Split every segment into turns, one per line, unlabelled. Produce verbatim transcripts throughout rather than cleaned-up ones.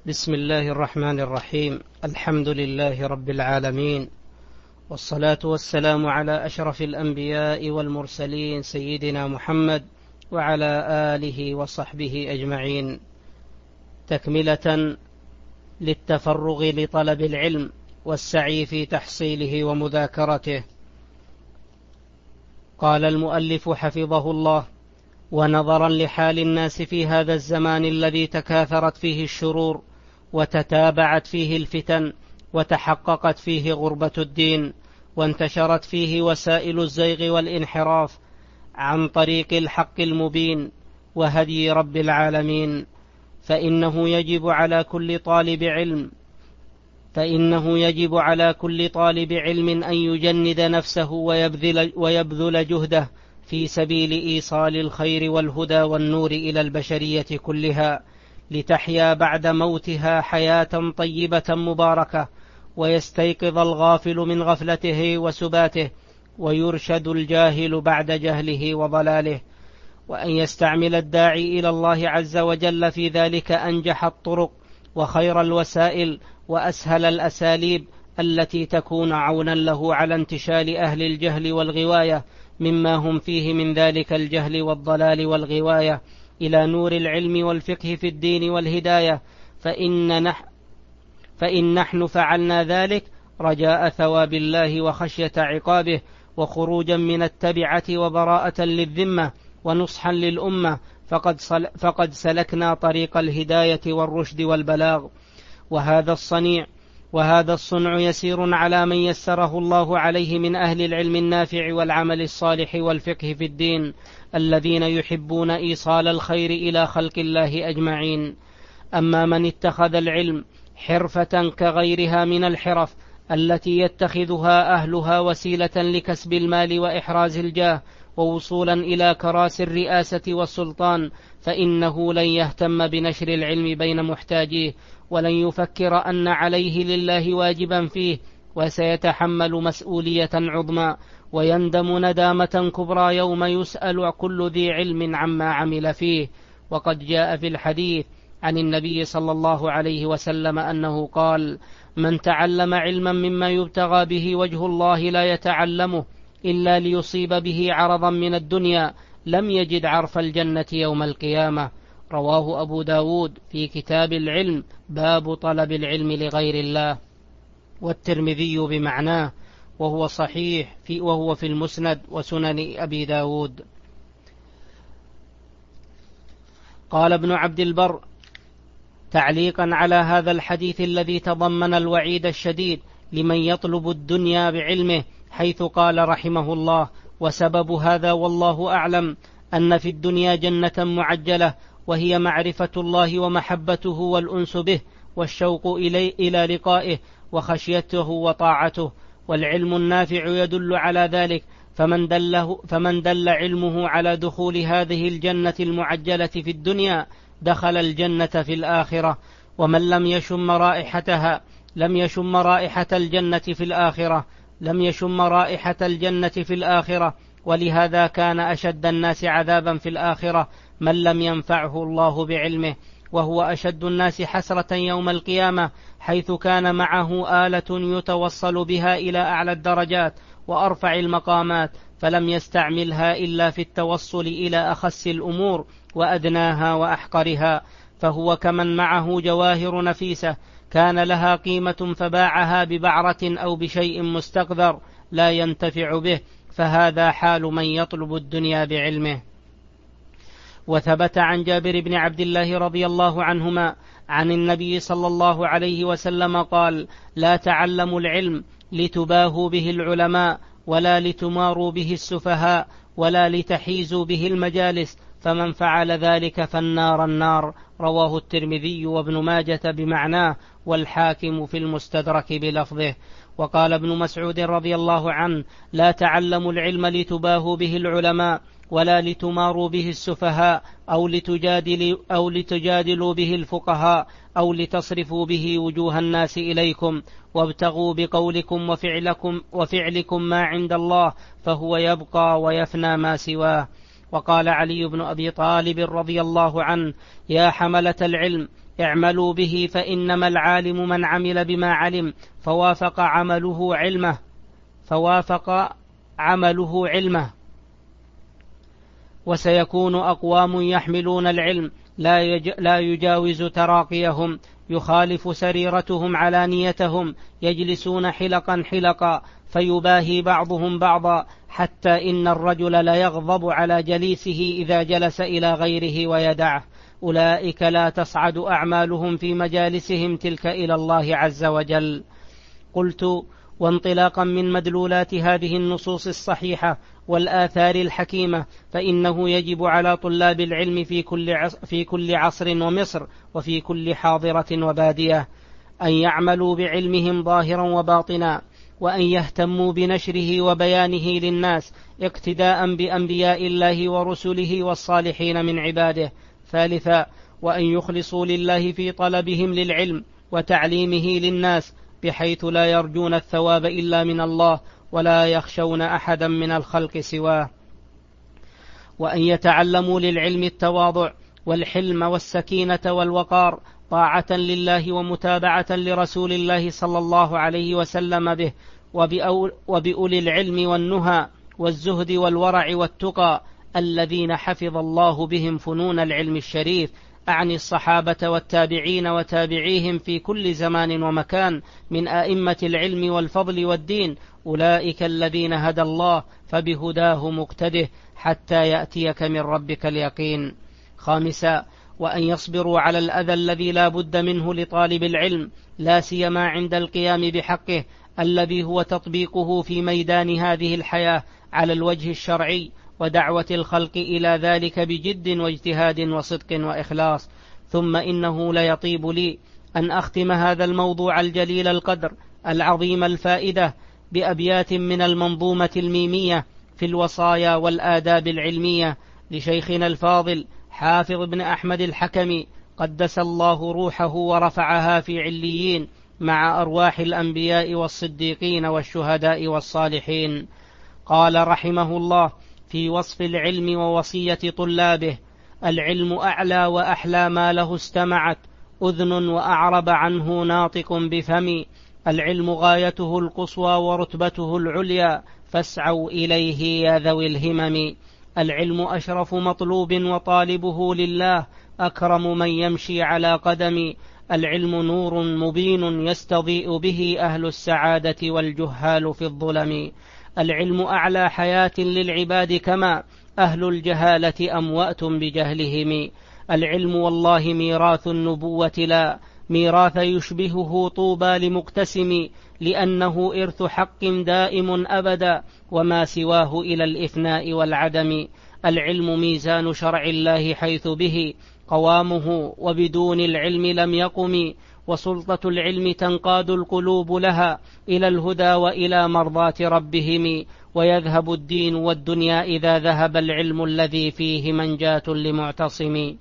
بسم الله الرحمن الرحيم. الحمد لله رب العالمين، والصلاة والسلام على أشرف الأنبياء والمرسلين سيدنا محمد وعلى آله وصحبه أجمعين، تكملة للتفرغ لطلب العلم والسعي في تحصيله ومذاكرته. قال المؤلف حفظه الله: ونظرا لحال الناس في هذا الزمان الذي تكاثرت فيه الشرور وتتابعت فيه الفتن وتحققت فيه غربة الدين وانتشرت فيه وسائل الزيغ والانحراف عن طريق الحق المبين وهدي رب العالمين، فإنه يجب على كل طالب علم فإنه يجب على كل طالب علم أن يجند نفسه ويبذل, ويبذل جهده في سبيل إيصال الخير والهدى والنور إلى البشرية كلها، لتحيا بعد موتها حياة طيبة مباركة، ويستيقظ الغافل من غفلته وسباته، ويرشد الجاهل بعد جهله وضلاله، وأن يستعمل الداعي إلى الله عز وجل في ذلك أنجح الطرق وخير الوسائل وأسهل الأساليب التي تكون عونا له على انتشال أهل الجهل والغواية مما هم فيه من ذلك الجهل والضلال والغواية إلى نور العلم والفقه في الدين والهداية، فإن نحن, فإن نحن فعلنا ذلك رجاء ثواب الله وخشية عقابه، وخروجا من التبعة وبراءة للذمة ونصحا للأمة، فقد, فقد سلكنا طريق الهداية والرشد والبلاغ. وهذا الصنيع وهذا الصنع يسير على من يسره الله عليه من أهل العلم النافع والعمل الصالح والفقه في الدين، الذين يحبون إيصال الخير إلى خلق الله أجمعين. أما من اتخذ العلم حرفة كغيرها من الحرف التي يتخذها أهلها وسيلة لكسب المال وإحراز الجاه ووصولا إلى كراسي الرئاسة والسلطان، فإنه لن يهتم بنشر العلم بين محتاجيه، ولن يفكر أن عليه لله واجبا فيه، وسيتحمل مسؤولية عظمى، ويندم ندامة كبرى يوم يسأل كل ذي علم عما عمل فيه. وقد جاء في الحديث عن النبي صلى الله عليه وسلم أنه قال: من تعلم علما مما يبتغى به وجه الله لا يتعلمه إلا ليصيب به عرضا من الدنيا لم يجد عرف الجنة يوم القيامة. رواه أبو داود في كتاب العلم باب طلب العلم لغير الله، والترمذي بمعناه، وهو صحيح في وهو في المسند وسنن أبي داود. قال ابن عبد البر تعليقا على هذا الحديث الذي تضمن الوعيد الشديد لمن يطلب الدنيا بعلمه، حيث قال رحمه الله: وسبب هذا والله أعلم أن في الدنيا جنة معجلة، وهي معرفة الله ومحبته والأنس به والشوق إلي إلى لقائه وخشيته وطاعته، والعلم النافع يدل على ذلك، فمن دله فمن دل علمه على دخول هذه الجنة المعجلة في الدنيا دخل الجنة في الآخرة، ومن لم يشم رائحتها لم يشم رائحة الجنة في الآخرة لم يشم رائحة الجنة في الآخرة ولهذا كان أشد الناس عذابا في الآخرة من لم ينفعه الله بعلمه، وهو أشد الناس حسرة يوم القيامة، حيث كان معه آلة يتوصل بها إلى أعلى الدرجات وأرفع المقامات، فلم يستعملها إلا في التوصل إلى أخس الأمور وأدناها وأحقرها، فهو كمن معه جواهر نفيسة كان لها قيمة فباعها ببعرة أو بشيء مستقذر لا ينتفع به، فهذا حال من يطلب الدنيا بعلمه. وثبت عن جابر بن عبد الله رضي الله عنهما عن النبي صلى الله عليه وسلم قال: لا تعلموا العلم لتباهوا به العلماء، ولا لتماروا به السفهاء، ولا لتحيزوا به المجالس، فمن فعل ذلك فالنار النار. رواه الترمذي وابن ماجة بمعناه، والحاكم في المستدرك بلفظه. وقال ابن مسعود رضي الله عنه: لا تعلموا العلم لتباهوا به العلماء، ولا لتماروا به السفهاء، أو لتجادلوا, أو لتجادلوا به الفقهاء، أو لتصرفوا به وجوه الناس إليكم، وابتغوا بقولكم وفعلكم, وفعلكم ما عند الله، فهو يبقى ويفنى ما سواه. وقال علي بن أبي طالب رضي الله عنه: يا حملة العلم اعملوا به فإنما العالم من عمل بما علم فوافق عمله علمه فوافق عمله علمه وسيكون أقوام يحملون العلم لا, يج... لا يجاوز تراقيهم، يخالف سريرتهم علانيتهم، يجلسون حلقا حلقا فيباهي بعضهم بعضا، حتى إن الرجل لا يغضب على جليسه إذا جلس إلى غيره ويدعه. أولئك لا تصعد أعمالهم في مجالسهم تلك إلى الله عز وجل. قلت: وانطلاقا من مدلولات هذه النصوص الصحيحة والآثار الحكيمة، فإنه يجب على طلاب العلم في كل في كل عصر ومصر وفي كل حاضرة وبادية أن يعملوا بعلمهم ظاهرا وباطنا، وأن يهتموا بنشره وبيانه للناس اقتداء بأنبياء الله ورسله والصالحين من عباده. ثالثا: وأن يخلصوا لله في طلبهم للعلم وتعليمه للناس، بحيث لا يرجون الثواب إلا من الله ولا يخشون أحدا من الخلق سواه. وأن يتعلموا للعلم التواضع والحلم والسكينة والوقار، طاعة لله ومتابعة لرسول الله صلى الله عليه وسلم به، وبأولي العلم والنهى والزهد والورع والتقى الذين حفظ الله بهم فنون العلم الشريف، أعني الصحابة والتابعين وتابعيهم في كل زمان ومكان من أئمة العلم والفضل والدين. أولئك الذين هدى الله فبهداه مقتده حتى يأتيك من ربك اليقين. خامسا: وأن يصبروا على الأذى الذي لا بد منه لطالب العلم، لا سيما عند القيام بحقه الذي هو تطبيقه في ميدان هذه الحياة على الوجه الشرعي، ودعوة الخلق إلى ذلك بجد واجتهاد وصدق وإخلاص. ثم إنه ليطيب لي أن أختم هذا الموضوع الجليل القدر العظيم الفائدة بأبيات من المنظومة الميمية في الوصايا والآداب العلمية لشيخنا الفاضل حافظ بن أحمد الحكمي قدس الله روحه ورفعها في عليين مع أرواح الأنبياء والصديقين والشهداء والصالحين. قال رحمه الله في وصف العلم ووصية طلابه: العلم أعلى وأحلى ما له استمعت أذن وأعرب عنه ناطق بفم، العلم غايته القصوى ورتبته العليا فاسعوا إليه يا ذوي الهمم، العلم أشرف مطلوب وطالبه لله أكرم من يمشي على قدم، العلم نور مبين يستضيء به أهل السعادة والجهال في الظلم، العلم أعلى حياة للعباد كما أهل الجهالة أموات بجهلهم، العلم والله ميراث النبوة لا ميراث يشبهه طوبى لمقتسم، لأنه إرث حق دائم أبدا وما سواه إلى الإفناء والعدم، العلم ميزان شرع الله حيث به قوامه وبدون العلم لم يقم، وسلطة العلم تنقاد القلوب لها إلى الهدى وإلى مرضاة ربهم، ويذهب الدين والدنيا إذا ذهب العلم الذي فيه منجاة لمعتصم،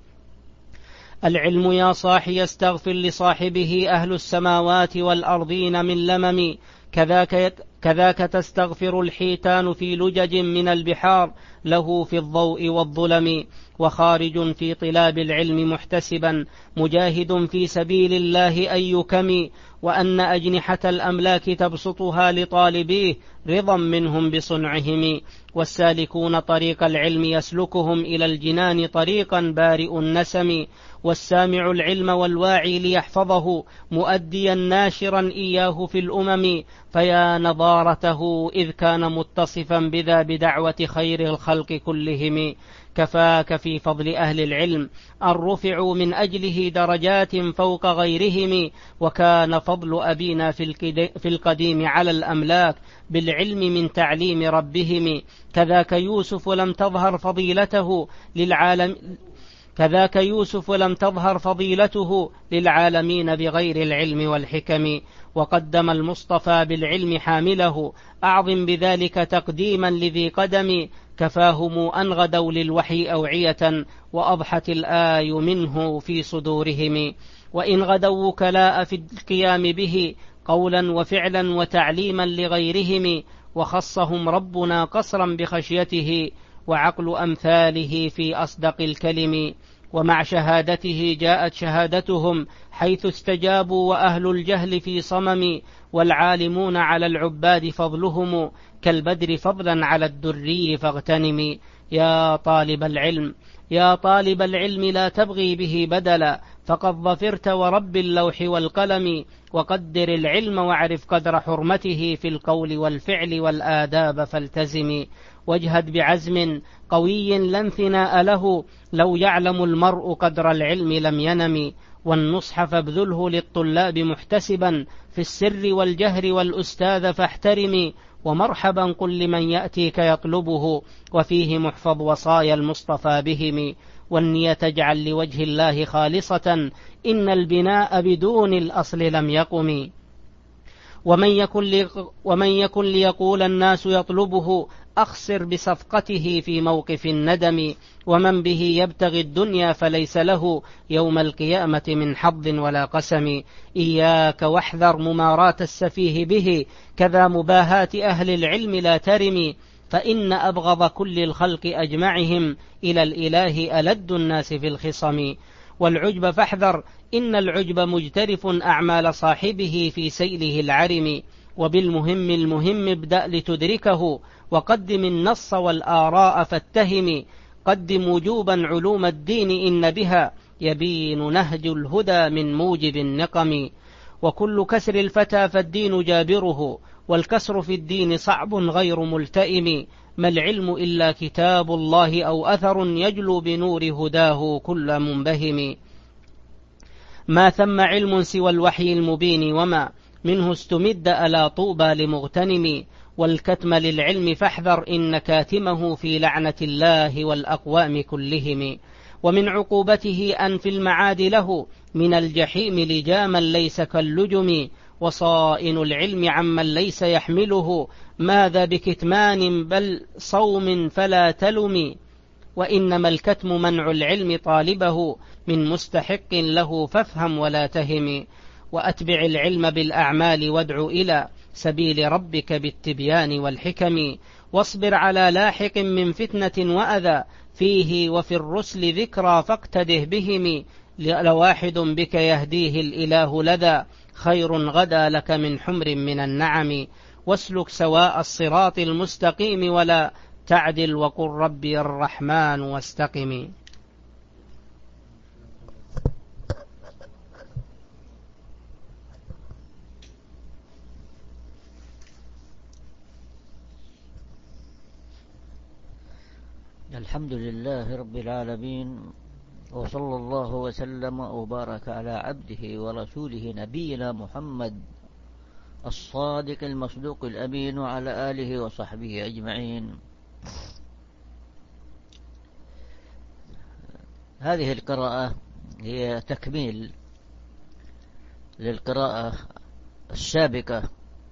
العلم يا صاحي يستغفر لصاحبه أهل السماوات والأرضين من لمم، كذاك, كذاك تستغفر الحيتان في لجج من البحار له في الضوء والظلم، وخارج في طلاب العلم محتسبا مجاهد في سبيل الله أن يكم، وأن أجنحة الأملاك تبسطها لطالبيه رضا منهم بصنعهم، والسالكون طريق العلم يسلكهم إلى الجنان طريقا بارئ النسم، والسامع العلم والواعي ليحفظه مؤديا ناشرا إياه في الأمم، فيا نظارته إذ كان متصفا بذا بدعوة خير الخلق كلهم، كفاك في فضل أهل العلم أن رفعوا من أجله درجات فوق غيرهم، وكان فضل أبينا في القديم على الأملاك بالعلم من تعليم ربهم، كذاك يوسف لم تظهر فضيلته للعالم كذاك يوسف لم تظهر فضيلته للعالمين بغير العلم والحكم، وقدم المصطفى بالعلم حامله أعظم بذلك تقديما لذي قدم، كفاهم أن غدوا للوحي أوعية وأضحت الآي منه في صدورهم، وإن غدوا وكلاء في القيام به قولا وفعلا وتعليما لغيرهم، وخصهم ربنا قصرا بخشيته وعقل أمثاله في أصدق الكلم، ومع شهادته جاءت شهادتهم حيث استجابوا، وأهل الجهل في صمم، والعالمون على العباد فضلهم كالبدر فضلا على الدري فاغتنم. يا طالب العلم يا طالب العلم لا تبغي به بدلا، فقد ظفرت ورب اللوح والقلم، وقدر العلم واعرف قدر حرمته في القول والفعل والآداب فالتزم. واجهد بعزم قوي لا انثناء له، لو يعلم المرء قدر العلم لم ينم. والنصح فابذله للطلاب محتسبا، في السر والجهر والأستاذ فاحترم. ومرحبا قل لمن يأتيك يطلبه، وفيه محفظ وصايا المصطفى بهم. والنية اجعل لوجه الله خالصة، إن البناء بدون الأصل لم يقم. ومن يكن, لي ومن يكن ليقول الناس يطلبه، أخسر بصفقته في موقف الندم. ومن به يبتغي الدنيا فليس له يوم القيامة من حظ ولا قسم. إياك واحذر مماراة السفيه به، كذا مباهاة أهل العلم لا ترم. فإن أبغض كل الخلق أجمعهم إلى الإله ألد الناس في الخصم. والعجب فاحذر، إن العجب مجترف أعمال صاحبه في سيله العرم. وبالمهم المهم ابدأ لتدركه، وقدم النص والآراء فاتهم. قدم وجوبا علوم الدين إن بها يبين نهج الهدى من موجب النقم. وكل كسر الفتى فالدين جابره، والكسر في الدين صعب غير ملتئم. ما العلم إلا كتاب الله أو أثر يجلو بنور هداه كل منبهم. ما ثم علم سوى الوحي المبين، وما منه استمد ألا طوبى لمغتنم. والكتم للعلم فاحذر، إن كاتمه في لعنة الله والأقوام كلهم. ومن عقوبته أن في المعاد له من الجحيم لجاما ليس كاللجم. وصائن العلم عمن ليس يحمله، ماذا بكتمان بل صوم فلا تلم. وإنما الكتم منع العلم طالبه من مستحق له، فافهم ولا تهم. وأتبع العلم بالأعمال وادع إلى سبيل ربك بالتبيان والحكم. واصبر على لاحق من فتنة وأذى، فيه وفي الرسل ذكرى فاقتده بهم. لواحد بك يهديه الإله لدى، خير غدا لك من حمر من النعم. واسلك سواء الصراط المستقيم، ولا تعدل وقل ربي الرحمن واستقم.
الحمد لله رب العالمين، وصلى الله وسلم وبارك على عبده ورسوله نبينا محمد الصادق المصدوق الأمين، وعلى آله وصحبه أجمعين. هذه القراءة هي تكميل للقراءة السابقة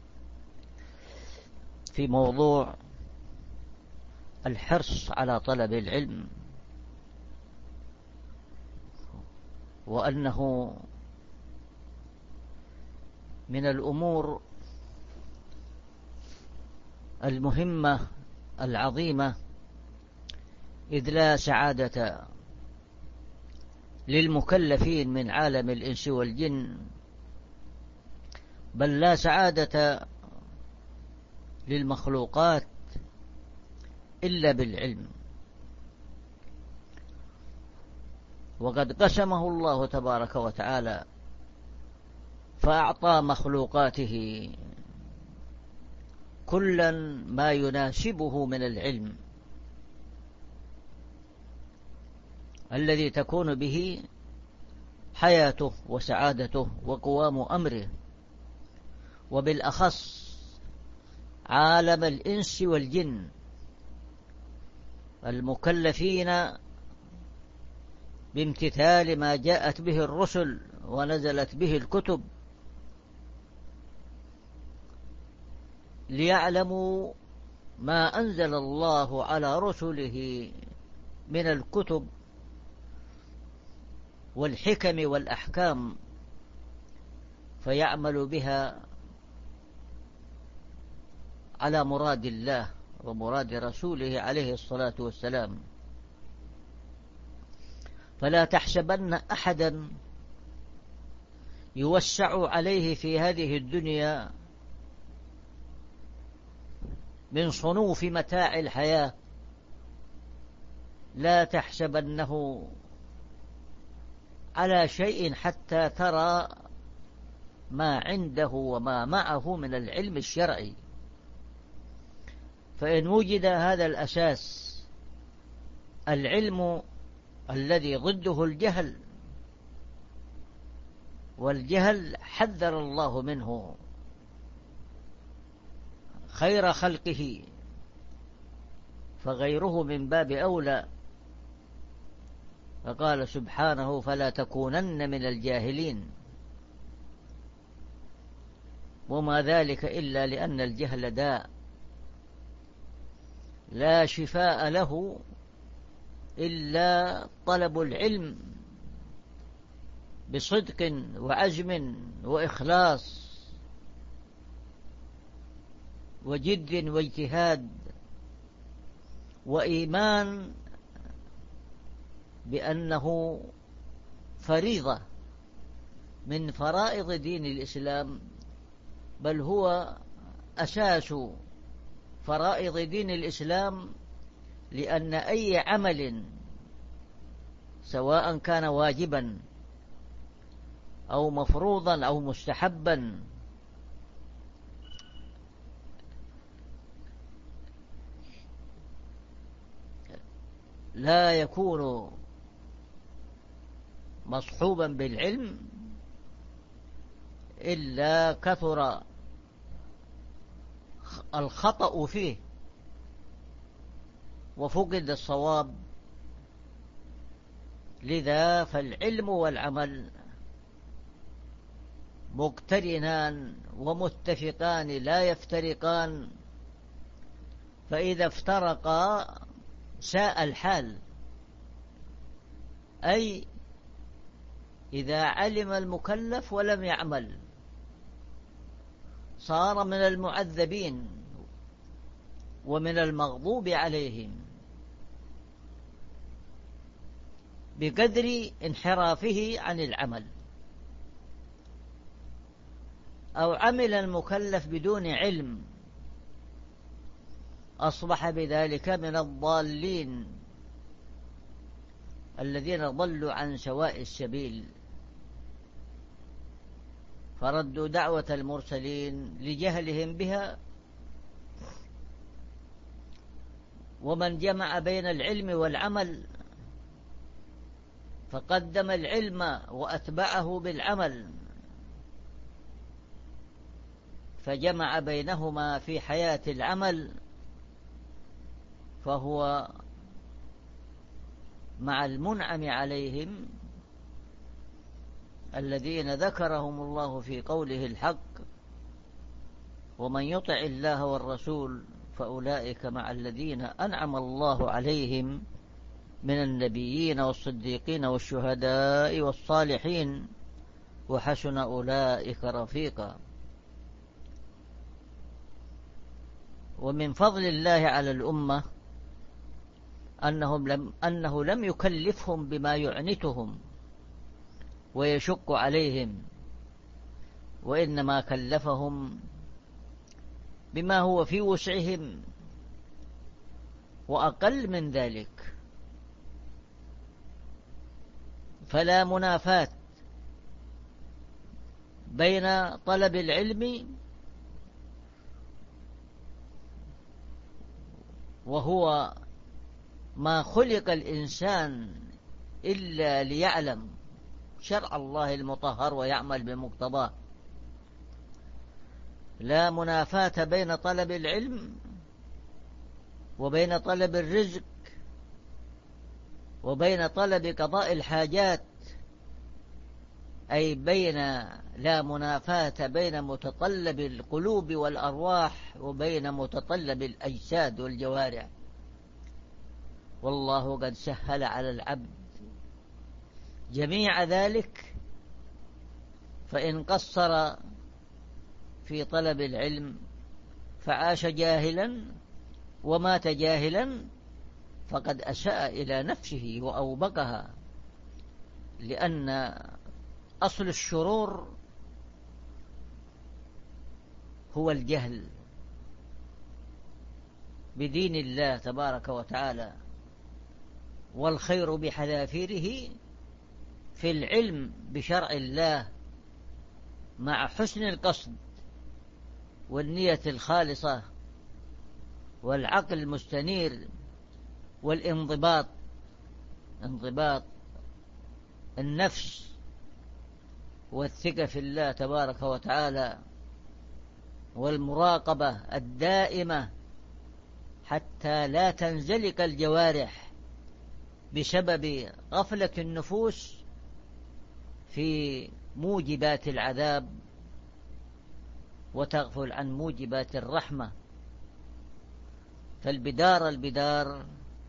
في موضوع الحرص على طلب العلم، وأنه من الأمور المهمة العظيمة، إذ لا سعادة للمكلفين من عالم الإنس والجن، بل لا سعادة للمخلوقات إلا بالعلم. وقد قسمه الله تبارك وتعالى فأعطى مخلوقاته كلا ما يناسبه من العلم الذي تكون به حياته وسعادته وقوام أمره، وبالأخص عالم الإنس والجن المكلفين بامتثال ما جاءت به الرسل ونزلت به الكتب، ليعلموا ما أنزل الله على رسله من الكتب والحكم والأحكام، فيعمل بها على مراد الله ومراد رسوله عليه الصلاة والسلام. فلا تحسبن أحدا يوسع عليه في هذه الدنيا من صنوف متاع الحياة، لا تحسبنه على شيء حتى ترى ما عنده وما معه من العلم الشرعي. فإن وجد هذا الأساس، العلم الذي ضده الجهل، والجهل حذر الله منه خير خلقه، فغيره من باب أولى. فقال سبحانه: فلا تكونن من الجاهلين. وما ذلك إلا لأن الجهل داء لا شفاء له إلا طلب العلم بصدق وعزم وإخلاص وجد واجتهاد وإيمان بأنه فريضة من فرائض دين الإسلام، بل هو أساس فرائض دين الإسلام، لأن أي عمل سواء كان واجبا أو مفروضا أو مستحبا لا يكون مصحوبا بالعلم إلا كثر الخطأ فيه وفقد الصواب. لذا فالعلم والعمل مقترنان ومتفقان لا يفترقان، فإذا افترقا ساء الحال، أي إذا علم المكلف ولم يعمل صار من المعذبين ومن المغضوب عليهم بقدر انحرافه عن العمل. أو عمل المكلف بدون علم أصبح بذلك من الضالين الذين ضلوا عن سواء السبيل، فردوا دعوة المرسلين لجهلهم بها. ومن جمع بين العلم والعمل فقدم العلم وأتبعه بالعمل، فجمع بينهما في حياة العمل، فهو مع المنعم عليهم الذين ذكرهم الله في قوله الحق: ومن يطع الله والرسول فأولئك مع الذين أنعم الله عليهم من النبيين والصديقين والشهداء والصالحين وحسن أولئك رفيقا. ومن فضل الله على الأمة أنهم لم أنه لم يكلفهم بما يعنتهم ويشق عليهم، وإنما كلفهم بما هو في وسعهم وأقل من ذلك. فلا منافاة بين طلب العلم وهو ما خلق الإنسان إلا ليعلم شرع الله المطهر ويعمل بمقتضاه. لا منافاة بين طلب العلم وبين طلب الرزق وبين طلب قضاء الحاجات، أي بين لا منافاة بين متطلب القلوب والأرواح وبين متطلب الأجساد والجوارح. والله قد سهل على العبد جميع ذلك، فإن قصر في طلب العلم فعاش جاهلا ومات جاهلا فقد أساء إلى نفسه وأوبقها، لأن أصل الشرور هو الجهل بدين الله تبارك وتعالى، والخير بحذافيره في العلم بشرع الله مع حسن القصد والنية الخالصة والعقل المستنير والانضباط، انضباط النفس والثقة في الله تبارك وتعالى والمراقبة الدائمة حتى لا تنزلق الجوارح بسبب غفلة النفوس في موجبات العذاب وتغفل عن موجبات الرحمة. فالبدار البدار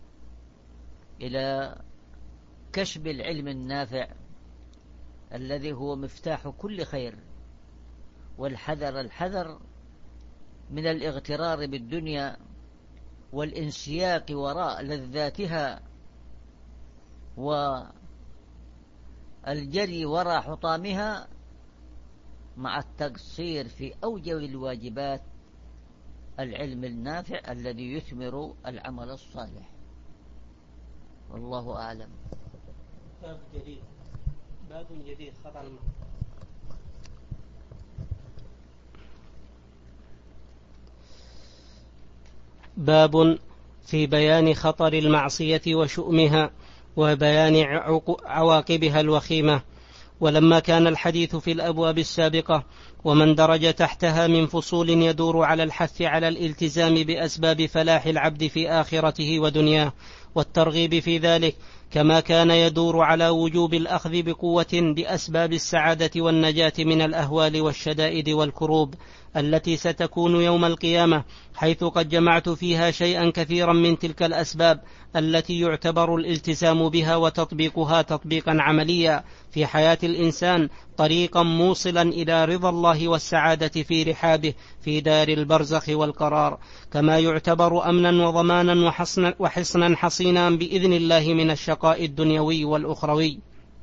إلى كسب العلم النافع الذي هو مفتاح كل خير، والحذر الحذر من الاغترار بالدنيا والانسياق وراء لذاتها والجري وراء حطامها مع التقصير في أوجه الواجبات العلم النافع الذي يثمر العمل الصالح. والله أعلم.
باب جديد باب جديد خطأ المعنى. باب في بيان خطر المعصية وشؤمها وبيان عواقبها الوخيمة. ولما كان الحديث في الأبواب السابقة ومن درج تحتها من فصول يدور على الحث على الالتزام بأسباب فلاح العبد في آخرته ودنياه والترغيب في ذلك، كما كان يدور على وجوب الأخذ بقوة بأسباب السعادة والنجاة من الأهوال والشدائد والكروب التي ستكون يوم القيامة، حيث قد جمعت فيها شيئا كثيرا من تلك الأسباب التي يعتبر الالتزام بها وتطبيقها تطبيقا عمليا في حياة الإنسان طريقا موصلا إلى رضا الله والسعادة في رحابه في دار البرزخ والقرار، كما يعتبر أمنا وضمانا وحصنا, وحصنا حصينا بإذن الله من الشقاء الدنيوي والأخروي.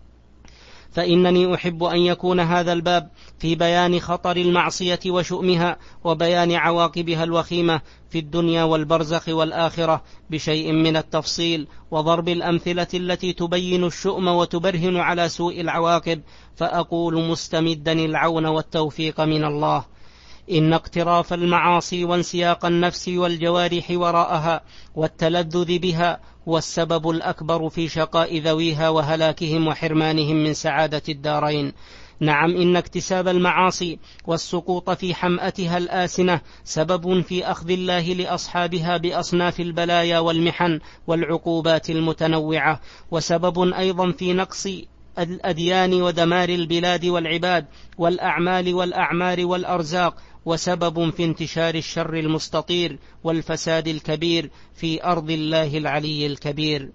فإنني أحب أن يكون هذا الباب في بيان خطر المعصية وشؤمها وبيان عواقبها الوخيمة في الدنيا والبرزخ والآخرة بشيء من التفصيل وضرب الأمثلة التي تبين الشؤم وتبرهن على سوء العواقب، فأقول مستمدا العون والتوفيق من الله: إن اقتراف المعاصي وانسياق النفس والجوارح وراءها والتلذذ بها هو السبب الأكبر في شقاء ذويها وهلاكهم وحرمانهم من سعادة الدارين. نعم، إن اكتساب المعاصي والسقوط في حمأتها الآسنة سبب في أخذ الله لأصحابها بأصناف البلايا والمحن والعقوبات المتنوعة، وسبب أيضا في نقص الأديان ودمار البلاد والعباد والأعمال والأعمار والأرزاق، وسبب في انتشار الشر المستطير والفساد الكبير في أرض الله العلي الكبير.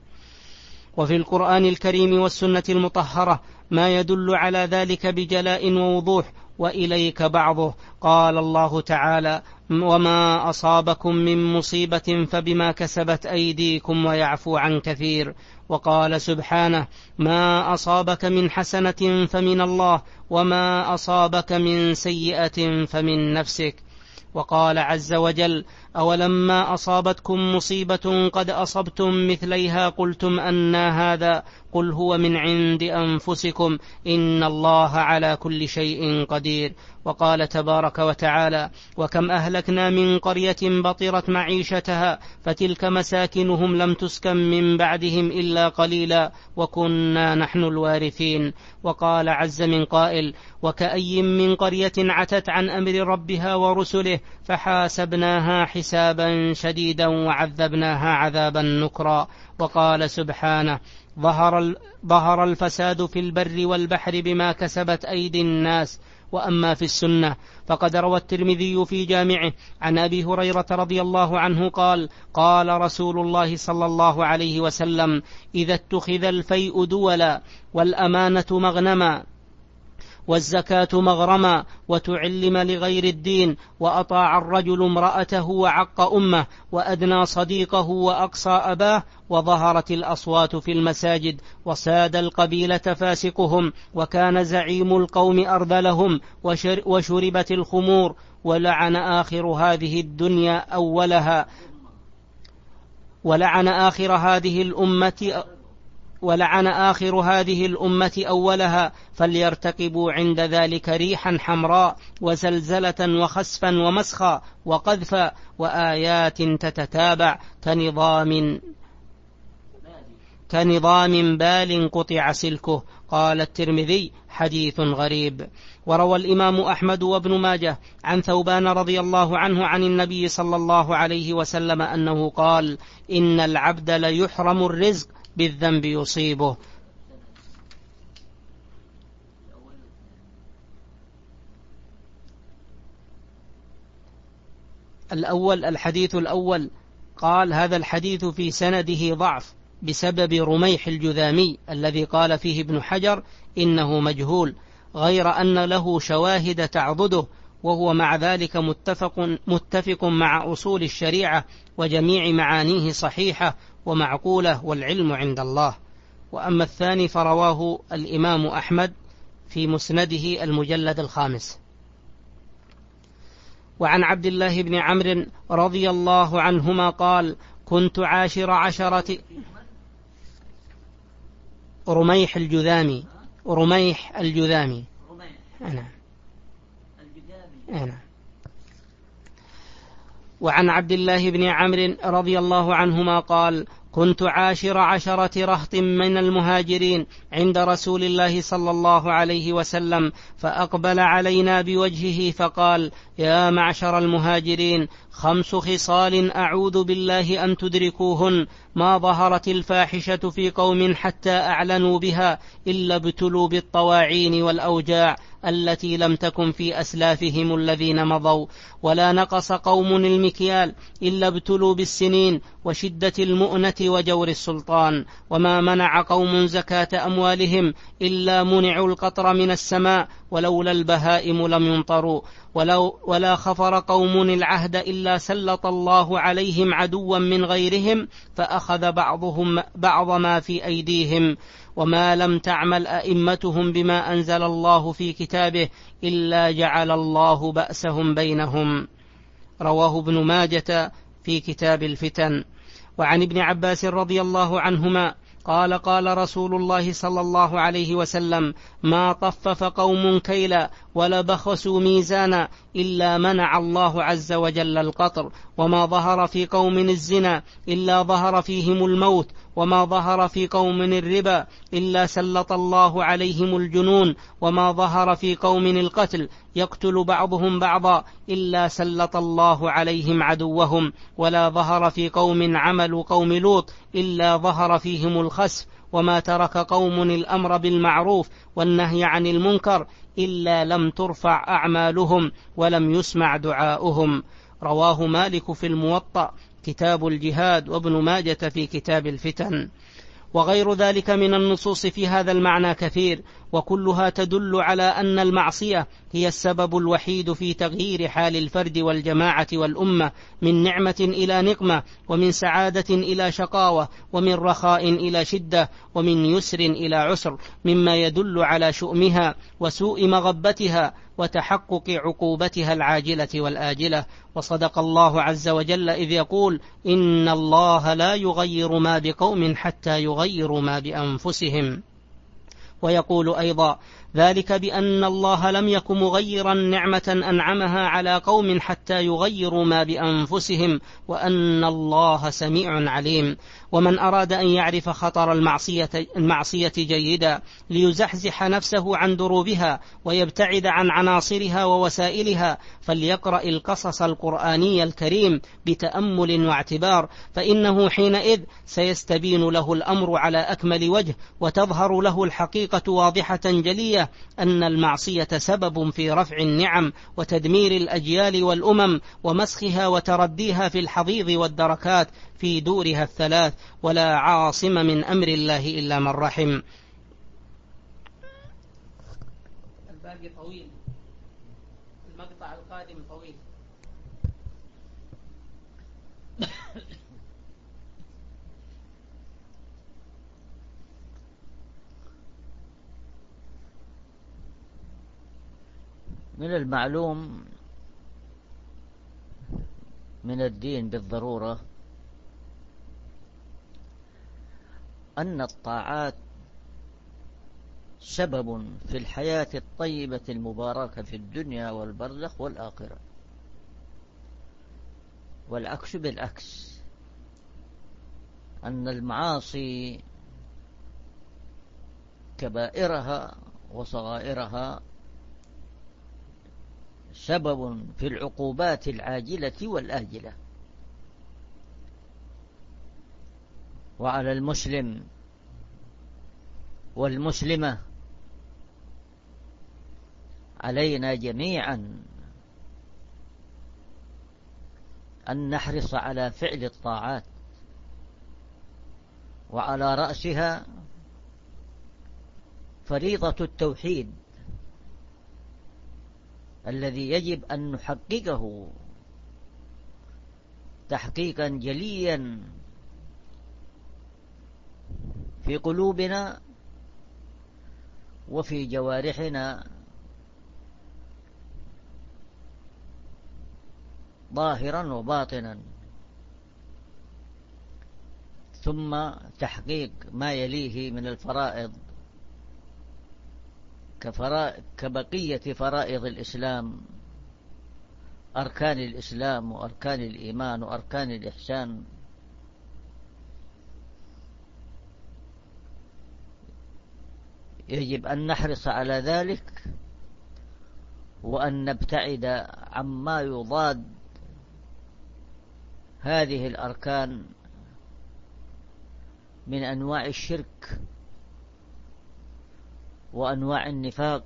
وفي القرآن الكريم والسنة المطهرة ما يدل على ذلك بجلاء ووضوح، وإليك بعضه. قال الله تعالى: وما أصابكم من مصيبة فبما كسبت أيديكم ويعفو عن كثير. وقال سبحانه: ما أصابك من حسنة فمن الله وما أصابك من سيئة فمن نفسك. وقال عز وجل: أولما أصابتكم مصيبة قد أصبتم مثليها قلتم أنى هذا قل هو من عند أنفسكم إن الله على كل شيء قدير. وقال تبارك وتعالى: وكم أهلكنا من قرية بطرت معيشتها فتلك مساكنهم لم تسكن من بعدهم إلا قليلا وكنا نحن الوارثين. وقال عز من قائل: وكأي من قرية عتت عن أمر ربها ورسله فحاسبناها حسابا شديدا وعذبناها عذابا نكرا. وقال سبحانه: ظهر, ظهر الفساد في البر والبحر بما كسبت أيدي الناس. وأما في السنة فقد روى الترمذي في جامعه عن أبي هريرة رضي الله عنه قال: قال رسول الله صلى الله عليه وسلم: إذا اتخذ الفيء دولا والأمانة مغنما والزكاة مغرما، وتعلم لغير الدين، وأطاع الرجل امرأته وعق أمه، وأدنى صديقه وأقصى أباه، وظهرت الأصوات في المساجد، وساد القبيلة فاسقهم، وكان زعيم القوم أرذلهم، وشربت الخمور، ولعن آخر هذه الدنيا أولها ولعن آخر هذه الأمة ولعن آخر هذه الأمة أولها، فليرتقبوا عند ذلك ريحا حمراء، وزلزلة، وخسفا، ومسخا، وقذفا، وآيات تتتابع كنظام كنظام بال قطع سلكه. قال الترمذي: حديث غريب. وروى الإمام أحمد وابن ماجه عن ثوبان رضي الله عنه عن النبي صلى الله عليه وسلم أنه قال: إن العبد ليحرم الرزق بالذنب يصيبه. الأول الحديث الأول قال: هذا الحديث في سنده ضعف بسبب رميح الجذامي الذي قال فيه ابن حجر إنه مجهول، غير أن له شواهد تعضده، وهو مع ذلك متفق, متفق مع أصول الشريعة وجميع معانيه صحيحة ومعقولة، والعلم عند الله. وأما الثاني فرواه الإمام أحمد في مسنده المجلد الخامس. وعن عبد الله بن عمرو رضي الله عنهما قال: كنت عاشر عشرة رميح الجذامي رميح الجذامي أنا أنا وعن عبد الله بن عمرو رضي الله عنهما قال: كنت عاشر عشرة رهط من المهاجرين عند رسول الله صلى الله عليه وسلم، فأقبل علينا بوجهه فقال: يا معشر المهاجرين، خمس خصال أعوذ بالله أن تدركوهن، ما ظهرت الفاحشة في قوم حتى أعلنوا بها إلا ابتلوا بالطواعين والأوجاع التي لم تكن في أسلافهم الذين مضوا، ولا نقص قوم المكيال إلا ابتلوا بالسنين وشدة المؤنة وجور السلطان، وما منع قوم زكاة أموالهم إلا منعوا القطر من السماء، ولولا البهائم لم يمطروا، ولو ولا خفر قوم العهد إلا سلط الله عليهم عدوا من غيرهم فأخذ بعضهم بعض ما في أيديهم، وما لم تعمل أئمتهم بما أنزل الله في كتابه إلا جعل الله بأسهم بينهم. رواه ابن ماجة في كتاب الفتن. وعن ابن عباس رضي الله عنهما قال: قال رسول الله صلى الله عليه وسلم: ما طفف قوم كيلا ولا بخسوا ميزانا إلا منع الله عز وجل القطر، وما ظهر في قوم الزنا إلا ظهر فيهم الموت، وما ظهر في قوم الربا إلا سلط الله عليهم الجنون، وما ظهر في قوم القتل يقتل بعضهم بعضا إلا سلط الله عليهم عدوهم، ولا ظهر في قوم عمل قوم لوط إلا ظهر فيهم الخسف، وما ترك قوم الأمر بالمعروف والنهي عن المنكر إلا لم ترفع أعمالهم ولم يسمع دعاؤهم. رواه مالك في الموطأ كتاب الجهاد، وابن ماجة في كتاب الفتن. وغير ذلك من النصوص في هذا المعنى كثير، وكلها تدل على أن المعصية هي السبب الوحيد في تغيير حال الفرد والجماعة والأمة من نعمة إلى نقمة، ومن سعادة إلى شقاوة، ومن رخاء إلى شدة، ومن يسر إلى عسر، مما يدل على شؤمها وسوء مغبتها وتحقق عقوبتها العاجلة والآجلة. وصدق الله عز وجل إذ يقول: إن الله لا يغير ما بقوم حتى يغيروا ما بأنفسهم. ويقول أيضا: ذلك بأن الله لم يكن مغيرا نعمة أنعمها على قوم حتى يغيروا ما بأنفسهم، وأن الله سميع عليم. ومن أراد أن يعرف خطر المعصية, المعصية جيدا ليزحزح نفسه عن دروبها ويبتعد عن عناصرها ووسائلها، فليقرأ القصص القرآني الكريم بتأمل واعتبار، فإنه حينئذ سيستبين له الأمر على أكمل وجه، وتظهر له الحقيقة واضحة جلية أن المعصية سبب في رفع النعم وتدمير الأجيال والأمم ومسخها وترديها في الحضيض والدركات في دورها الثلاث، ولا عاصم من أمر الله إلا من رحم. باقي طويل، المقطع القادم طويل.
من المعلوم من الدين بالضرورة أن الطاعات سبب في الحياة الطيبة المباركة في الدنيا والبرزخ والآخرة، والعكس بالعكس، أن المعاصي كبائرها وصغائرها سبب في العقوبات العاجلة والآجلة. وعلى المسلم والمسلمة علينا جميعا أن نحرص على فعل الطاعات، وعلى رأسها فريضة التوحيد الذي يجب أن نحققه تحقيقا جليا في قلوبنا وفي جوارحنا ظاهرا وباطنا، ثم تحقيق ما يليه من الفرائض كبقية فرائض الإسلام، أركان الإسلام وأركان الإيمان وأركان الإحسان. يجب أن نحرص على ذلك، وأن نبتعد عما يضاد هذه الأركان من أنواع الشرك وأنواع النفاق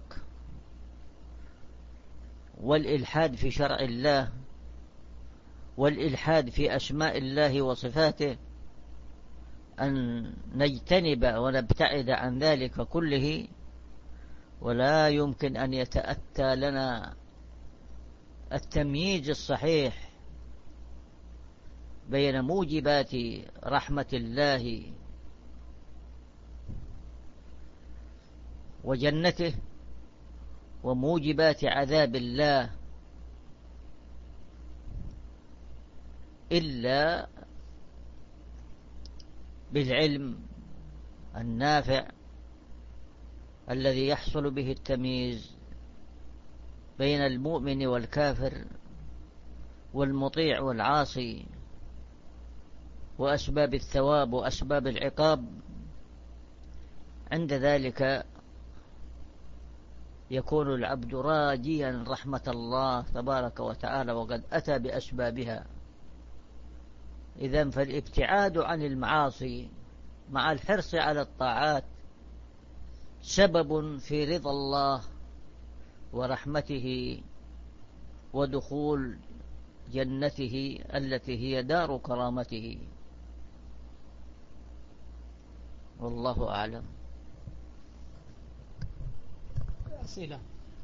والإلحاد في شرع الله والإلحاد في أسماء الله وصفاته، أن نجتنب ونبتعد عن ذلك كله. ولا يمكن أن يتأتى لنا التمييز الصحيح بين موجبات رحمة الله وجنته وموجبات عذاب الله إلا بالعلم النافع الذي يحصل به التمييز بين المؤمن والكافر والمطيع والعاصي، وأسباب الثواب وأسباب العقاب. عند ذلك يكون العبد راجيا رحمة الله تبارك وتعالى وقد أتى بأسبابها. إذن فالابتعاد عن المعاصي مع الحرص على الطاعات سبب في رضا الله ورحمته ودخول جنته التي هي دار كرامته. والله أعلم.
أسئلة.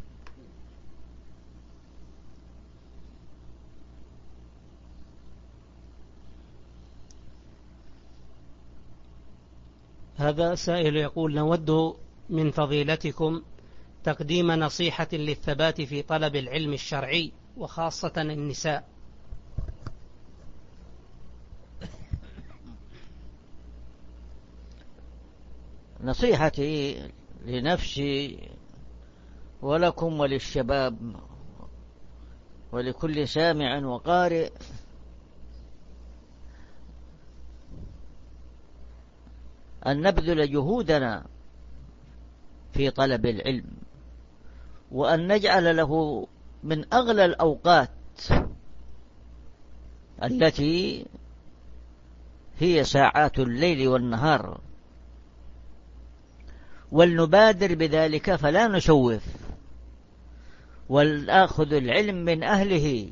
هذا سائل يقول: نود من فضيلتكم تقديم نصيحة للثبات في طلب العلم الشرعي وخاصة النساء.
نصيحتي لنفسي ولكم وللشباب ولكل سامع وقارئ أن نبذل جهودنا في طلب العلم، وأن نجعل له من أغلى الأوقات التي هي ساعات الليل والنهار، ولنبادر بذلك فلا نسوف، ولنأخذ العلم من أهله،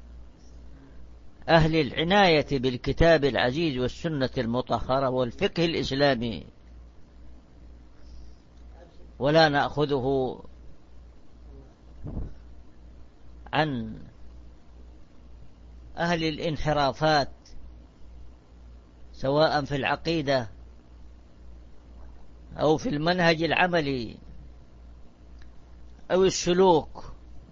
أهل العناية بالكتاب العزيز والسنة المطهرة والفقه الإسلامي، ولا نأخذه عن أهل الانحرافات سواء في العقيدة أو في المنهج العملي أو السلوك،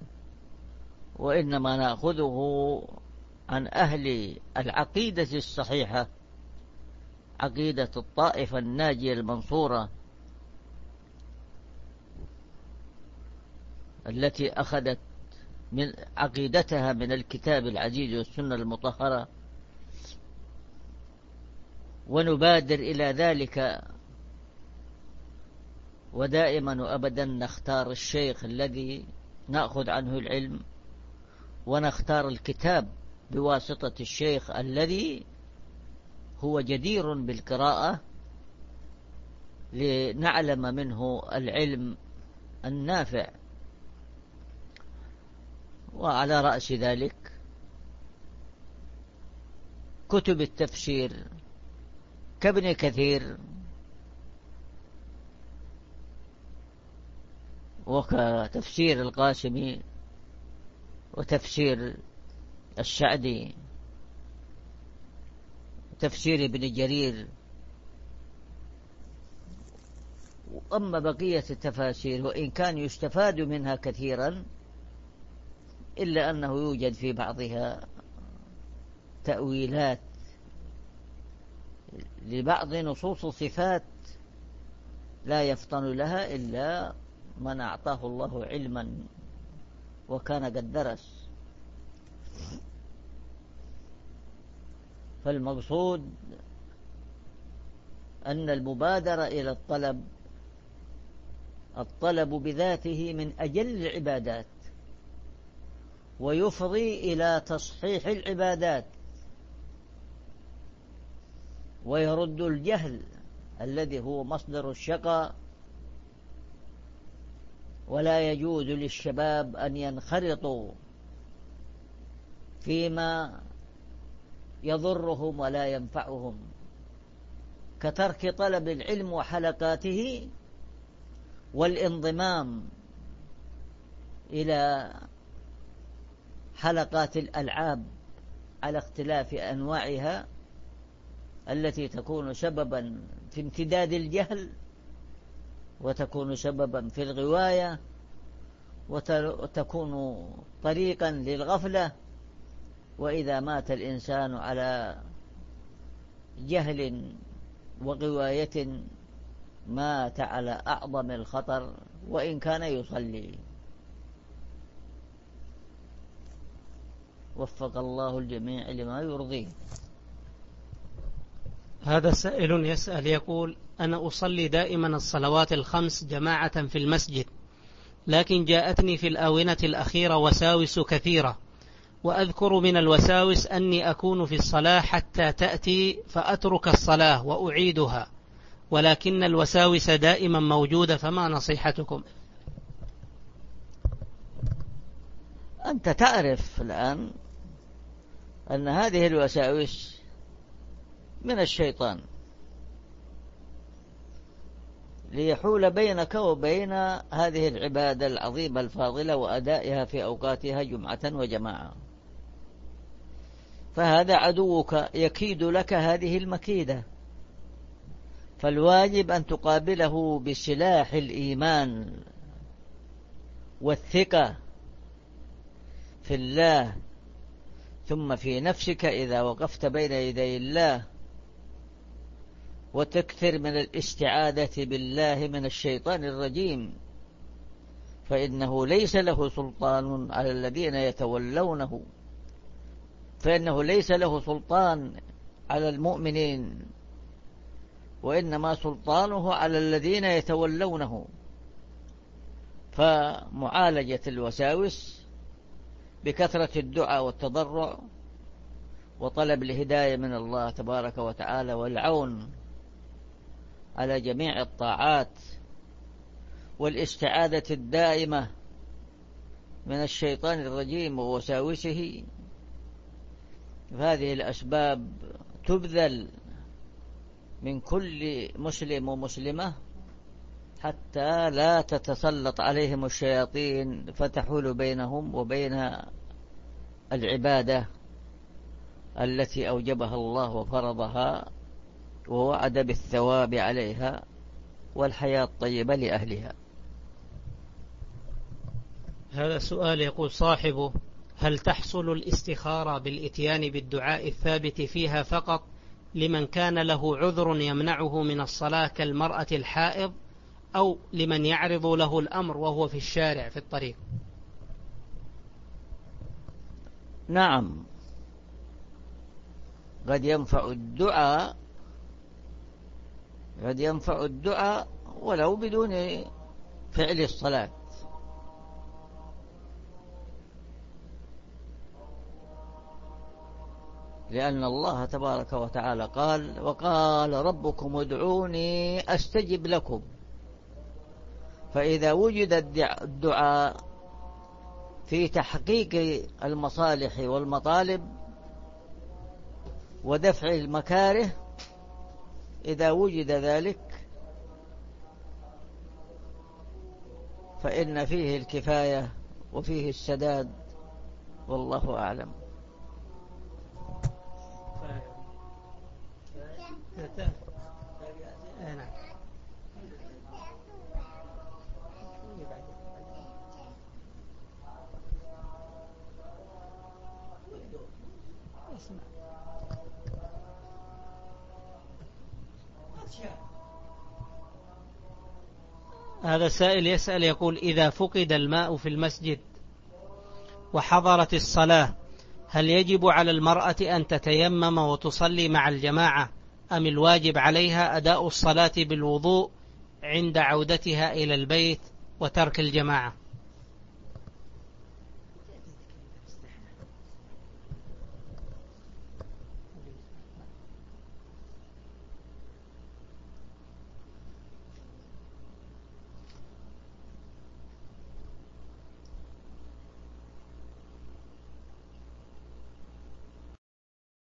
وإنما نأخذه عن أهل العقيدة الصحيحة، عقيدة الطائفة الناجية المنصورة التي أخذت من عقيدتها من الكتاب العزيز والسنة المطهرة، ونبادر إلى ذلك، ودائما وأبدا نختار الشيخ الذي نأخذ عنه العلم، ونختار الكتاب بواسطة الشيخ الذي هو جدير بالقراءة لنعلم منه العلم النافع. وعلى رأس ذلك كتب التفسير كابن كثير وكتفسير القاسمي وتفسير السعدي وتفسير ابن جرير. أما بقية التفاسير وإن كان يستفاد منها كثيرا إلا أنه يوجد في بعضها تأويلات لبعض نصوص صفات لا يفطن لها إلا من أعطاه الله علما وكان قد درس. فالمقصود أن المبادرة إلى الطلب الطلب بذاته من أجل العبادات، ويفضي إلى تصحيح العبادات، ويرد الجهل الذي هو مصدر الشقاء. ولا يجوز للشباب أن ينخرطوا فيما يضرهم ولا ينفعهم، كترك طلب العلم وحلقاته والانضمام إلى حلقات الألعاب على اختلاف أنواعها التي تكون سببا في امتداد الجهل، وتكون سببا في الغواية، وتكون طريقا للغفلة. وإذا مات الإنسان على جهل وغواية مات على أعظم الخطر وإن كان يصلي. وفق الله الجميع لما يرضيه.
هذا سائل يسأل يقول: أنا أصلي دائما الصلوات الخمس جماعة في المسجد، لكن جاءتني في الآونة الأخيرة وساوس كثيرة، وأذكر من الوساوس أني أكون في الصلاة حتى تأتي فأترك الصلاة وأعيدها، ولكن الوساوس دائما موجودة، فما نصيحتكم؟
أنت تعرف الآن أن هذه الوساوس من الشيطان ليحول بينك وبين هذه العبادة العظيمة الفاضلة وأدائها في أوقاتها جمعة وجماعة. فهذا عدوك يكيد لك هذه المكيدة، فالواجب أن تقابله بسلاح الإيمان والثقة في الله، ثم في نفسك إذا وقفت بين يدي الله، وتكثر من الاستعاذة بالله من الشيطان الرجيم، فإنه ليس له سلطان على الذين يتولونه، فإنه ليس له سلطان على المؤمنين، وإنما سلطانه على الذين يتولونه. فمعالجة الوساوس بكثرة الدعاء والتضرع وطلب الهداية من الله تبارك وتعالى والعون على جميع الطاعات، والاستعاذة الدائمة من الشيطان الرجيم ووساوسه. هذه الأسباب تبذل من كل مسلم ومسلمة حتى لا تتسلط عليهم الشياطين فتحول بينهم وبين العبادة التي أوجبها الله وفرضها ووعد بالثواب عليها والحياة الطيبة لأهلها.
هذا سؤال يقول صاحبه: هل تحصل الاستخارة بالإتيان بالدعاء الثابت فيها فقط لمن كان له عذر يمنعه من الصلاة كالمرأة الحائض، أو لمن يعرض له الأمر وهو في الشارع في الطريق؟
نعم، قد ينفع الدعاء قد ينفع الدعاء ولو بدون فعل الصلاة. لأن الله تبارك وتعالى قال: وقال ربكم ادعوني أستجب لكم. فإذا وجد الدعاء في تحقيق المصالح والمطالب ودفع المكاره، إذا وجد ذلك فإن فيه الكفاية وفيه السداد، والله أعلم.
هذا سائل يسأل يقول: إذا فقد الماء في المسجد وحضرت الصلاة، هل يجب على المرأة أن تتيمم وتصلي مع الجماعة، أم الواجب عليها أداء الصلاة بالوضوء عند عودتها إلى البيت وترك الجماعة؟